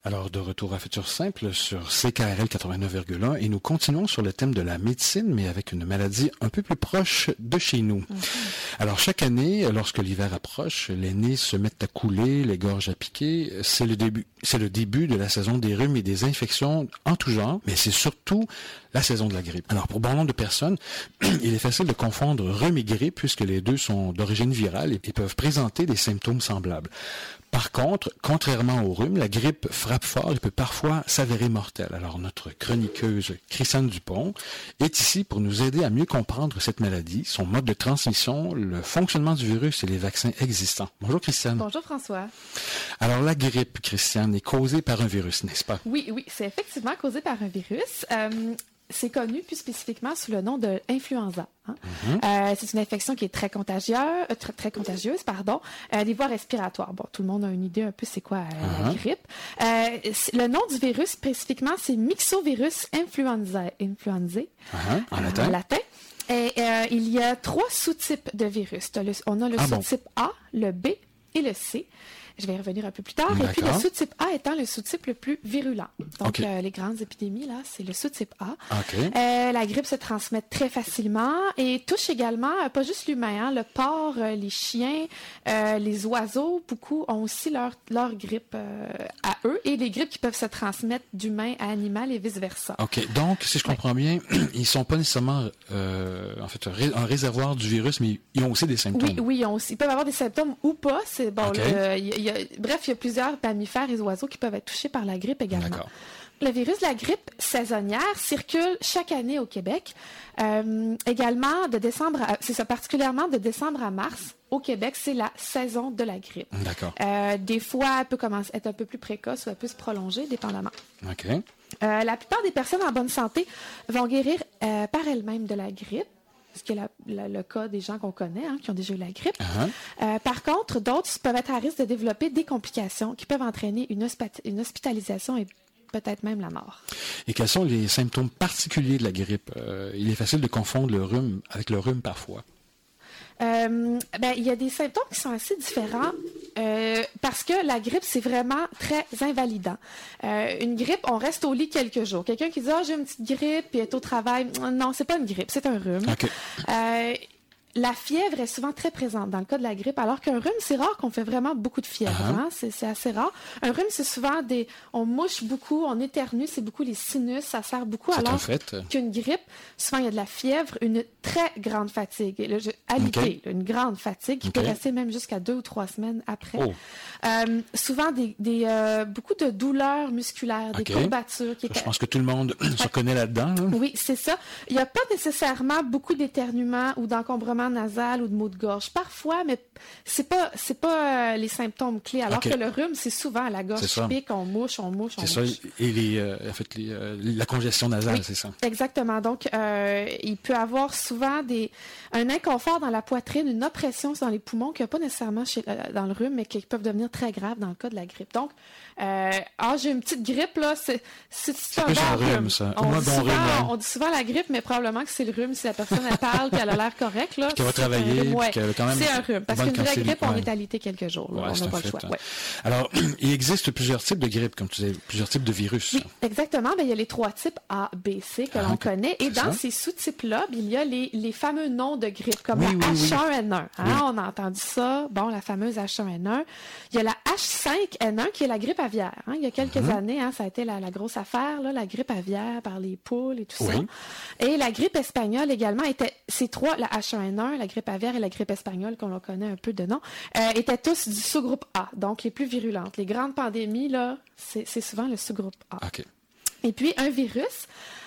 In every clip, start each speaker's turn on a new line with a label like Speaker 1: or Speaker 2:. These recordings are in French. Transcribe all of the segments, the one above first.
Speaker 1: Alors, de retour à Futur Simple sur CKRL 89,1 et nous continuons sur le thème de la médecine, mais avec une maladie un peu plus proche de chez nous. Alors, chaque année, lorsque l'hiver approche, les nez se mettent à couler, les gorges à piquer. C'est le début de la saison des rhumes et des infections en tout genre, mais c'est surtout la saison de la grippe. Alors, pour bon nombre de personnes, il est facile de confondre rhume et grippe puisque les deux sont d'origine virale et peuvent présenter des symptômes semblables. Par contre, contrairement au rhume, la grippe frappe fort et peut parfois s'avérer mortelle. Alors, notre chroniqueuse Christiane Dupont est ici pour nous aider à mieux comprendre cette maladie, son mode de transmission, le fonctionnement du virus et les vaccins existants. Bonjour Christiane.
Speaker 2: Bonjour François.
Speaker 1: Alors, la grippe, Christiane, est causée par un virus, n'est-ce pas?
Speaker 2: Oui, c'est effectivement causé par un virus. C'est connu plus spécifiquement sous le nom de influenza. C'est une infection qui est très contagieuse, des voies respiratoires. Bon, tout le monde a une idée un peu c'est quoi la grippe. Le nom du virus spécifiquement, c'est Myxovirus influenzae.
Speaker 1: En latin.
Speaker 2: En latin. Et il y a 3 sous-types de virus. On a le sous-type A, le B et le C. Je vais y revenir un peu plus tard.
Speaker 1: D'accord.
Speaker 2: Et puis, le sous-type A étant le sous-type le plus virulent. Donc, les grandes épidémies, là, c'est le sous-type A. La grippe se transmet très facilement et touche également, pas juste l'humain, le porc, les chiens, les oiseaux. Beaucoup ont aussi leur grippe à eux et les grippes qui peuvent se transmettre d'humain à animal et vice-versa.
Speaker 1: OK. Donc, si je comprends bien, ils sont pas nécessairement, un réservoir du virus, mais ils ont aussi des symptômes.
Speaker 2: Oui, ils peuvent avoir des symptômes ou pas. C'est bon. Bref, il y a plusieurs mammifères et oiseaux qui peuvent être touchés par la grippe également.
Speaker 1: D'accord.
Speaker 2: Le virus de la grippe saisonnière circule chaque année au Québec. Également, particulièrement de décembre à mars, au Québec, c'est la saison de la grippe.
Speaker 1: D'accord.
Speaker 2: Des fois, elle peut commencer à être un peu plus précoce ou elle peut se prolonger, dépendamment.
Speaker 1: OK.
Speaker 2: La plupart des personnes en bonne santé vont guérir par elles-mêmes de la grippe. Ce qui est le cas des gens qu'on connaît, qui ont déjà eu la grippe. Par contre, d'autres peuvent être à risque de développer des complications qui peuvent entraîner une hospitalisation et peut-être même la mort.
Speaker 1: Et quels sont les symptômes particuliers de la grippe? Il est facile de confondre le rhume avec le rhume parfois.
Speaker 2: Il y a des symptômes qui sont assez différents parce que la grippe, c'est vraiment très invalidant. Une grippe, on reste au lit quelques jours. Quelqu'un qui dit « Ah, j'ai une petite grippe et est au travail », non, c'est pas une grippe, c'est un rhume.
Speaker 1: Okay.
Speaker 2: La fièvre est souvent très présente dans le cas de la grippe, alors qu'un rhume, c'est rare qu'on fait vraiment beaucoup de fièvre. C'est assez rare. Un rhume, c'est souvent on mouche beaucoup, on éternue, c'est beaucoup les sinus, ça sert beaucoup. Alors qu'une grippe, souvent il y a de la fièvre, une très grande fatigue. Une grande fatigue qui peut rester même jusqu'à 2 ou 3 semaines après. Souvent beaucoup de douleurs musculaires, des courbatures.
Speaker 1: Je pense que tout le monde se connaît là-dedans. Là.
Speaker 2: Oui, c'est ça. Il n'y a pas nécessairement beaucoup d'éternuements ou d'encombrement nasal ou de maux de gorge. Parfois, mais c'est pas les symptômes clés. Alors que le rhume, c'est souvent à la gorge qui pique, on mouche.
Speaker 1: C'est ça. Et la congestion nasale, c'est ça.
Speaker 2: Exactement. Donc, il peut avoir souvent un inconfort dans la poitrine, une oppression dans les poumons qu'il n'y a pas nécessairement dans le rhume, mais qui peuvent devenir très graves dans le cas de la grippe. Donc, j'ai une petite grippe, là, c'est un bon rhume.
Speaker 1: Ça.
Speaker 2: On dit souvent la grippe, mais probablement que c'est le rhume si la personne elle parle et elle a l'air correcte. Là,
Speaker 1: qui va travailler.
Speaker 2: C'est un rhume. Parce qu'une vraie grippe, on est alité quelques jours. Là, on n'a pas le choix.
Speaker 1: Alors, il existe plusieurs types de grippe, comme tu disais, plusieurs types de virus.
Speaker 2: Oui, exactement. Il y a les 3 types A, B, C que l'on connaît. Et dans ces sous-types-là, il y a les fameux noms de grippe, comme la H1N1. On a entendu ça. Bon, la fameuse H1N1. Il y a la H5N1 qui est la grippe aviaire. Il y a quelques années, ça a été la grosse affaire, là, la grippe aviaire par les poules et tout ça. Et la grippe espagnole également ces 3, la H1N1, la grippe aviaire et la grippe espagnole, qu'on en connaît un peu de nom, étaient tous du sous-groupe A, donc les plus virulentes. Les grandes pandémies, là, c'est souvent le sous-groupe A.
Speaker 1: Okay.
Speaker 2: Et puis, un virus,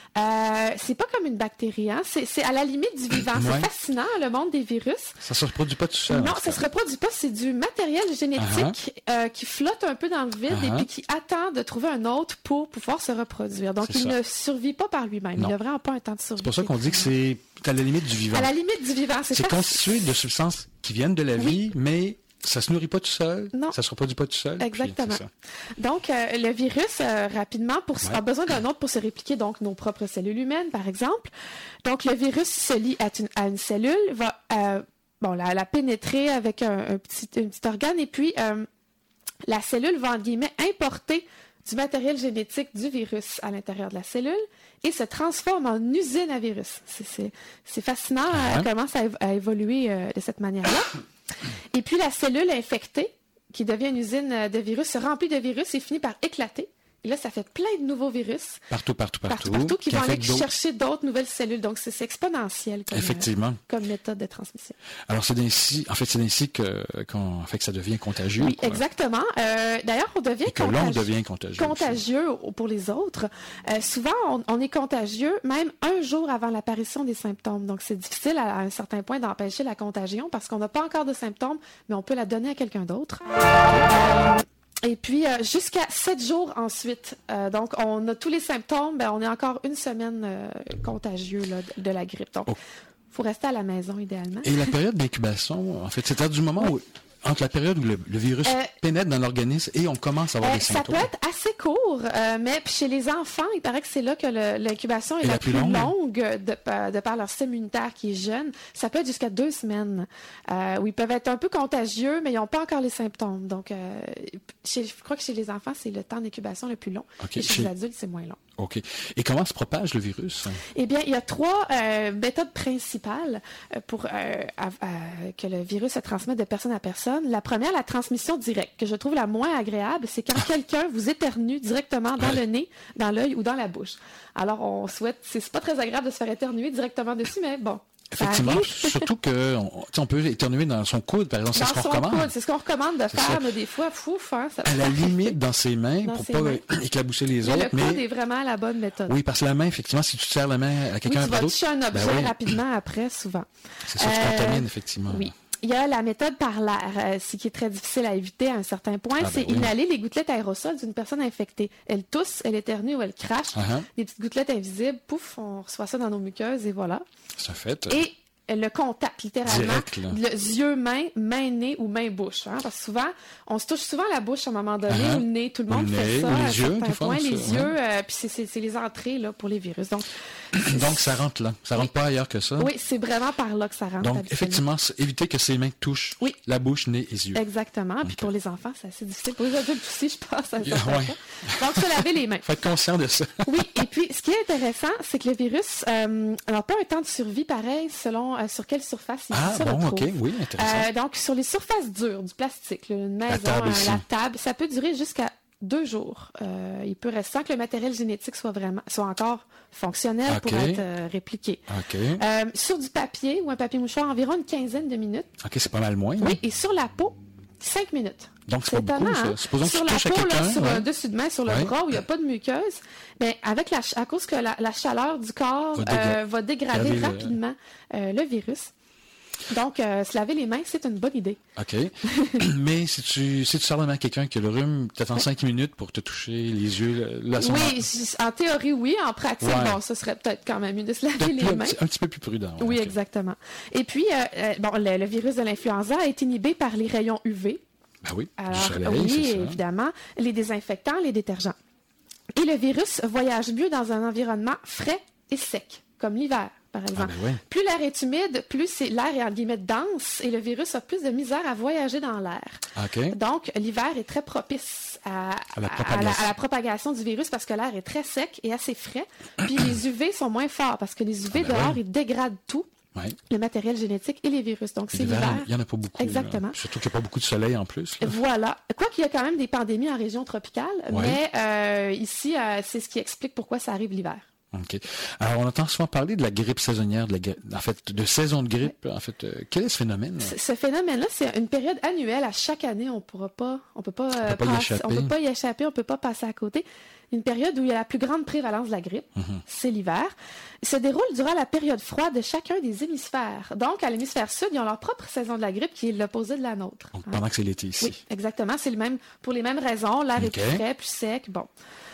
Speaker 2: c'est pas comme une bactérie, c'est à la limite du vivant. C'est fascinant, le monde des virus.
Speaker 1: Ça se reproduit pas tout seul.
Speaker 2: Non, ça se reproduit pas. C'est du matériel génétique qui flotte un peu dans le vide et puis qui attend de trouver un autre pour pouvoir se reproduire. Donc, il ne survit pas par lui-même. Il n'a vraiment pas un temps de survie.
Speaker 1: C'est pour ça qu'on dit que c'est à la limite du vivant.
Speaker 2: À la limite du vivant.
Speaker 1: C'est constitué de substances qui viennent de la vie, mais ça se nourrit pas tout seul.
Speaker 2: Non.
Speaker 1: Ça se reproduit pas tout seul.
Speaker 2: Exactement. Donc, le virus, rapidement, a besoin d'un autre pour se répliquer, donc nos propres cellules humaines, par exemple. Donc, le virus se lie à une cellule, va la pénétrer avec un petit organe, et puis la cellule va, entre guillemets, importer du matériel génétique du virus à l'intérieur de la cellule et se transforme en usine à virus. C'est fascinant comment ça a évolué de cette manière-là. Et puis, la cellule infectée, qui devient une usine de virus, se remplit de virus et finit par éclater. Et là, ça fait plein de nouveaux virus.
Speaker 1: Partout,
Speaker 2: qui vont aller chercher d'autres nouvelles cellules. Donc, c'est exponentiel comme méthode de transmission.
Speaker 1: Alors, c'est ainsi que ça devient contagieux.
Speaker 2: Oui, exactement. D'ailleurs, on devient contagieux pour les autres. Souvent, on est contagieux même un jour avant l'apparition des symptômes. Donc, c'est difficile à un certain point d'empêcher la contagion parce qu'on n'a pas encore de symptômes, mais on peut la donner à quelqu'un d'autre. Et puis, jusqu'à 7 jours ensuite. Donc, on a tous les symptômes. On est encore une semaine contagieux là, de la grippe. Donc, il faut rester à la maison, idéalement.
Speaker 1: Et la période d'incubation, en fait, c'est-à-dire du moment où... Entre la période où le virus pénètre dans l'organisme et on commence à avoir des symptômes.
Speaker 2: Ça peut être assez court, mais chez les enfants, il paraît que c'est là que l'incubation est la plus longue de par leur système immunitaire qui est jeune. Ça peut être jusqu'à 2 semaines, où ils peuvent être un peu contagieux, mais ils n'ont pas encore les symptômes. Donc, je crois que chez les enfants, c'est le temps d'incubation le plus long. Okay. Et chez les adultes, c'est moins long.
Speaker 1: OK. Et comment se propage le virus?
Speaker 2: Eh bien, il y a 3 méthodes principales pour que le virus se transmette de personne à personne. La première, la transmission directe, que je trouve la moins agréable, c'est quand quelqu'un vous éternue directement dans le nez, dans l'œil ou dans la bouche. Alors, on souhaite... C'est pas très agréable de se faire éternuer directement dessus, mais bon...
Speaker 1: Effectivement, surtout qu'on peut éternuer dans son coude, par exemple, c'est ce qu'on recommande.
Speaker 2: C'est ce qu'on recommande de faire, mais des fois,
Speaker 1: à la limite, dans ses mains, pour pas éclabousser les autres.
Speaker 2: Le coude est vraiment la bonne méthode.
Speaker 1: Oui, parce que la main, effectivement, si tu serres la main à quelqu'un d'autre...
Speaker 2: Tu vas toucher un objet rapidement après, souvent.
Speaker 1: C'est ça, tu contamines, effectivement.
Speaker 2: Oui. Il y a la méthode par l'air, ce qui est très difficile à éviter à un certain point, c'est inhaler les gouttelettes aérosols d'une personne infectée. Elle tousse, elle éternue ou elle crache, des petites gouttelettes invisibles, pouf, on reçoit ça dans nos muqueuses et voilà.
Speaker 1: Ça fait.
Speaker 2: Et le contact, littéralement, yeux, main, nez ou main-bouche. Parce que souvent, on se touche souvent la bouche à un moment donné, ou le nez, tout le monde fait ça.
Speaker 1: Ou les yeux,
Speaker 2: les yeux, puis c'est les entrées là, pour les virus. Donc,
Speaker 1: ça rentre là. Ça rentre pas ailleurs que ça.
Speaker 2: Oui, c'est vraiment par là que ça rentre.
Speaker 1: Donc, effectivement, éviter que ses mains touchent la bouche, nez et yeux.
Speaker 2: Exactement. Puis pour les enfants, c'est assez difficile. Pour les adultes aussi, je pense. Donc, se laver les mains.
Speaker 1: Faut être conscient de ça.
Speaker 2: Oui, et puis, ce qui est intéressant, c'est que le virus n'a pas un temps de survie pareil selon sur quelle surface il se retrouve.
Speaker 1: OK, oui, intéressant.
Speaker 2: Donc, sur les surfaces dures du plastique, une maison, la table, ça peut durer jusqu'à 2 jours. Il peut rester sans que le matériel génétique soit encore fonctionnel pour être répliqué. Sur du papier ou un papier mouchoir, environ une 15aine de minutes.
Speaker 1: OK, c'est pas mal moins.
Speaker 2: Oui, et sur la peau, 5 minutes.
Speaker 1: Donc, c'est pas beaucoup, ça. Supposons
Speaker 2: sur
Speaker 1: que tu touches à quelqu'un.
Speaker 2: Sur un dessus de main, sur le bras où il n'y a pas de muqueuse, à cause que la chaleur du corps va dégrader rapidement le virus. Donc, se laver les mains, c'est une bonne idée.
Speaker 1: OK. Mais si tu sers la main à quelqu'un qui a le rhume, tu attends 5 minutes pour te toucher les yeux.
Speaker 2: En théorie, oui. En pratique, ça serait peut-être quand même mieux de se laver les mains.
Speaker 1: Un petit peu plus prudent.
Speaker 2: Oui, exactement. Et puis, le virus de l'influenza est inhibé par les rayons UV.
Speaker 1: Ben oui,
Speaker 2: alors, du soleil, évidemment, les désinfectants, les détergents. Et le virus voyage mieux dans un environnement frais et sec, comme l'hiver, par exemple. Plus l'air est humide, plus l'air est en guillemets dense et le virus a plus de misère à voyager dans l'air. Donc, l'hiver est très propice à la propagation du virus parce que l'air est très sec et assez frais. Puis les UV sont moins forts parce que les UV dehors, ils dégradent tout. Le matériel génétique et les virus. Donc, c'est l'hiver.
Speaker 1: Il n'y en a pas beaucoup.
Speaker 2: Exactement.
Speaker 1: Surtout qu'il n'y a pas beaucoup de soleil en plus. Là.
Speaker 2: Voilà. Quoiqu'il y a quand même des pandémies en région tropicale, mais ici, c'est ce qui explique pourquoi ça arrive l'hiver.
Speaker 1: OK. Alors, on entend souvent parler de la grippe saisonnière, de saison de grippe. En fait, quel est ce phénomène?
Speaker 2: Ce phénomène-là, c'est une période annuelle. À chaque année, on peut pas y échapper, on peut pas passer à côté. Une période où il y a la plus grande prévalence de la grippe, c'est l'hiver. Il se déroule durant la période froide de chacun des hémisphères. Donc, à l'hémisphère sud, ils ont leur propre saison de la grippe qui est l'opposé de la nôtre.
Speaker 1: Donc, pendant que c'est l'été ici.
Speaker 2: Oui, exactement. C'est pour les mêmes raisons. L'air est plus frais, plus sec. Bon.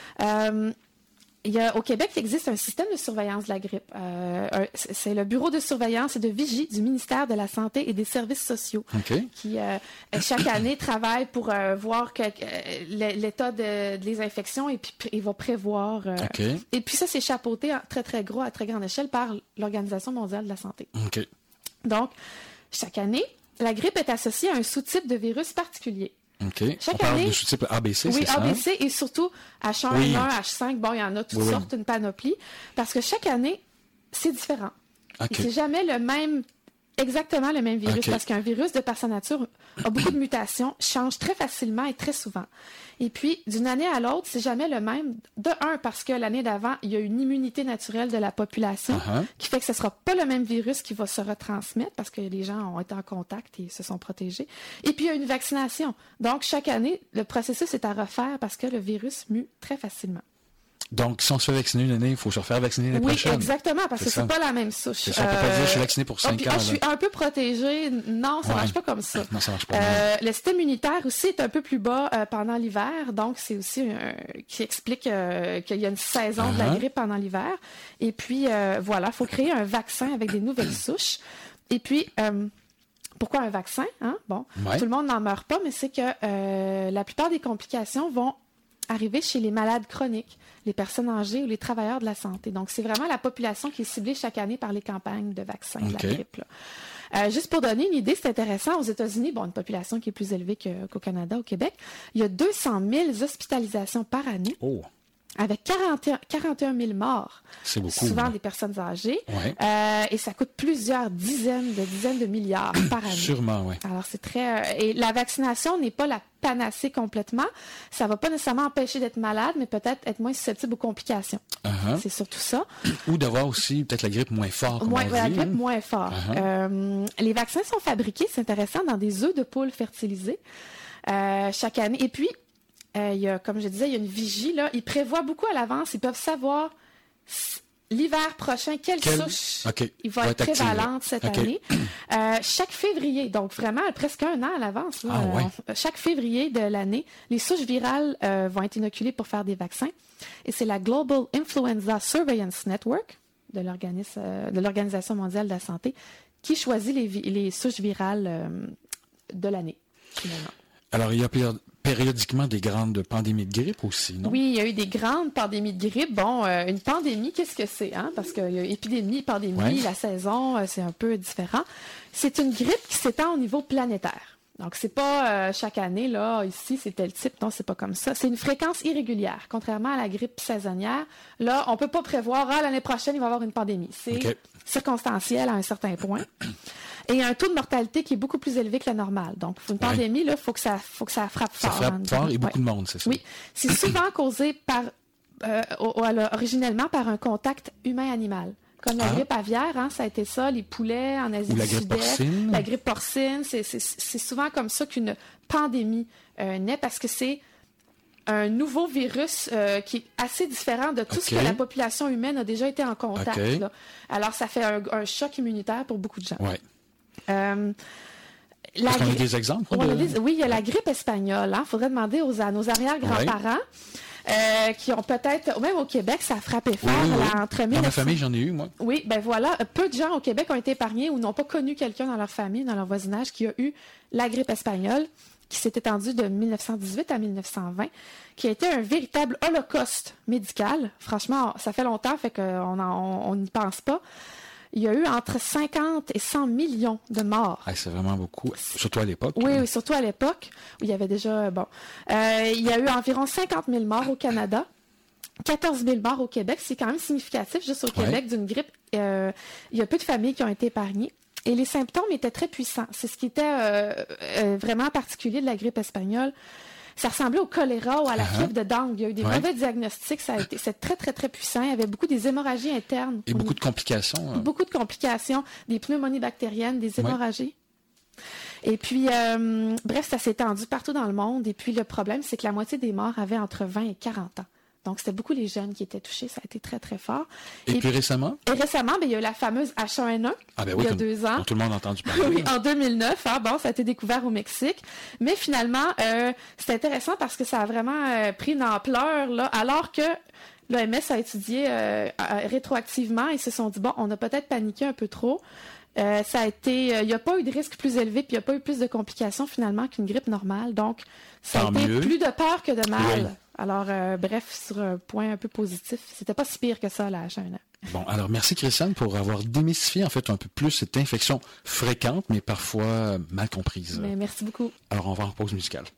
Speaker 2: Au Québec, il existe un système de surveillance de la grippe. C'est le Bureau de surveillance et de vigie du ministère de la Santé et des Services sociaux qui, chaque année, travaille pour voir l'état des infections et puis il va prévoir. Et puis ça, c'est chapeauté très, très gros, à très grande échelle par l'Organisation mondiale de la santé. Donc, chaque année, la grippe est associée à un sous-type de virus particulier.
Speaker 1: OK. On parle de sous-type ABC, c'est ça?
Speaker 2: Oui, ABC et surtout H1N1, H5, bon, il y en a toutes sortes, une panoplie, parce que chaque année, c'est différent. Okay. C'est jamais exactement le même virus, parce qu'un virus, de par sa nature, a beaucoup de mutations, change très facilement et très souvent. Et puis, d'une année à l'autre, c'est jamais le même. De un, parce que l'année d'avant, il y a une immunité naturelle de la population qui fait que ce ne sera pas le même virus qui va se retransmettre parce que les gens ont été en contact et se sont protégés. Et puis, il y a une vaccination. Donc, chaque année, le processus est à refaire parce que le virus mue très facilement.
Speaker 1: Donc, si on se fait vacciner une année, il faut se refaire vacciner l'année prochaine.
Speaker 2: Oui, exactement, parce que c'est pas la même souche.
Speaker 1: C'est ça, on peut pas dire je suis vacciné pour 5 ans.
Speaker 2: Je suis un peu protégée. Non, ça marche pas comme ça.
Speaker 1: Non, ça marche pas.
Speaker 2: Le système immunitaire aussi est un peu plus bas pendant l'hiver, donc c'est aussi qui explique qu'il y a une saison de la grippe pendant l'hiver. Et puis, voilà, il faut créer un vaccin avec des nouvelles souches. Et puis... pourquoi un vaccin? Hein? Bon, tout le monde n'en meurt pas, mais c'est que la plupart des complications vont arriver chez les malades chroniques, les personnes âgées ou les travailleurs de la santé. Donc, c'est vraiment la population qui est ciblée chaque année par les campagnes de vaccins de la grippe. Là. Juste pour donner une idée, c'est intéressant, aux États-Unis, bon, une population qui est plus élevée qu'au Canada, au Québec, il y a 200 000 hospitalisations par année. Oh. Avec 41 000 morts.
Speaker 1: C'est beaucoup.
Speaker 2: Souvent des personnes âgées. Et ça coûte plusieurs dizaines de milliards par année.
Speaker 1: Sûrement, oui.
Speaker 2: Alors, c'est très... et la vaccination n'est pas la panacée complètement. Ça ne va pas nécessairement empêcher d'être malade, mais peut-être être moins susceptible aux complications. C'est surtout ça.
Speaker 1: Ou d'avoir aussi peut-être la grippe moins fort, comme on dit.
Speaker 2: La grippe moins fort. Les vaccins sont fabriqués, c'est intéressant, dans des œufs de poule fertilisés chaque année. Et puis, il y a, comme je disais, il y a une vigie. Là. Ils prévoient beaucoup à l'avance. Ils peuvent savoir l'hiver prochain quelle souche il va être prévalente cette année. Chaque février, donc vraiment presque un an à l'avance, chaque février de l'année, les souches virales vont être inoculées pour faire des vaccins. Et c'est la Global Influenza Surveillance Network de l'Organisation mondiale de la santé qui choisit les souches virales de l'année, finalement.
Speaker 1: Alors, il y a périodiquement des grandes pandémies de grippe aussi, non?
Speaker 2: Oui, il y a eu des grandes pandémies de grippe. Bon, une pandémie, qu'est-ce que c'est? Hein? Parce qu'il y a épidémie, pandémie, la saison, c'est un peu différent. C'est une grippe qui s'étend au niveau planétaire. Donc, c'est pas chaque année, là, ici, c'est tel type. Non, c'est pas comme ça. C'est une fréquence irrégulière. Contrairement à la grippe saisonnière, là, on peut pas prévoir, l'année prochaine, il va y avoir une pandémie. C'est circonstanciel à un certain point. Et il y a un taux de mortalité qui est beaucoup plus élevé que la normale. Donc, pour une pandémie, il faut que ça frappe fort.
Speaker 1: Ça frappe fort et beaucoup de monde, c'est ça?
Speaker 2: Oui. C'est souvent causé originellement par un contact humain-animal. Comme la grippe aviaire, ça a été ça, les poulets en Asie du Sud-Est. La grippe porcine. C'est souvent comme ça qu'une pandémie naît parce que c'est un nouveau virus qui est assez différent de tout ce que la population humaine a déjà été en contact. Là. Alors, ça fait un choc immunitaire pour beaucoup de gens.
Speaker 1: Est-ce qu'on a des exemples?
Speaker 2: Oui, il y a la grippe espagnole. Il faudrait demander à nos arrière-grands-parents qui ont peut-être, même au Québec, ça a frappé fort.
Speaker 1: Dans ma famille, j'en ai eu, moi.
Speaker 2: Oui, ben voilà. Peu de gens au Québec ont été épargnés ou n'ont pas connu quelqu'un dans leur famille, dans leur voisinage, qui a eu la grippe espagnole, qui s'est étendue de 1918 à 1920, qui a été un véritable holocauste médical. Franchement, ça fait longtemps, fait qu'on n'y pense pas. Il y a eu entre 50 et 100 millions de morts.
Speaker 1: C'est vraiment beaucoup, surtout à l'époque.
Speaker 2: Oui, surtout à l'époque, où il y avait déjà... il y a eu environ 50 000 morts au Canada, 14 000 morts au Québec. C'est quand même significatif, juste au Québec, d'une grippe. Il y a peu de familles qui ont été épargnées. Et les symptômes étaient très puissants. C'est ce qui était vraiment particulier de la grippe espagnole. Ça ressemblait au choléra ou à la fièvre de dengue. Il y a eu des mauvais diagnostics. C'est très, très, très puissant. Il y avait beaucoup des hémorragies internes.
Speaker 1: Et beaucoup de complications.
Speaker 2: Beaucoup de complications. Des pneumonies bactériennes, des hémorragies. Et puis, bref, ça s'est étendu partout dans le monde. Et puis, le problème, c'est que la moitié des morts avaient entre 20 et 40 ans. Donc, c'était beaucoup les jeunes qui étaient touchés. Ça a été très, très fort.
Speaker 1: Et puis récemment?
Speaker 2: Et récemment, il y a eu la fameuse H1N1, il y a 2 ans.
Speaker 1: Tout le monde a entendu parler.
Speaker 2: Oui, en 2009. Ça a été découvert au Mexique. Mais finalement, c'est intéressant parce que ça a vraiment pris une ampleur, là, alors que l'OMS a étudié rétroactivement. Ils se sont dit, on a peut-être paniqué un peu trop. Ça a été, il n'y a pas eu de risque plus élevé, puis il n'y a pas eu plus de complications finalement qu'une grippe normale. Donc, ça a été plus de peur que de mal. Oui. Alors, bref, sur un point un peu positif, c'était pas si pire que ça, la H1N1.
Speaker 1: Bon, alors merci Christiane pour avoir démystifié en fait un peu plus cette infection fréquente, mais parfois mal comprise.
Speaker 2: Mais merci beaucoup.
Speaker 1: Alors, on va en pause musicale.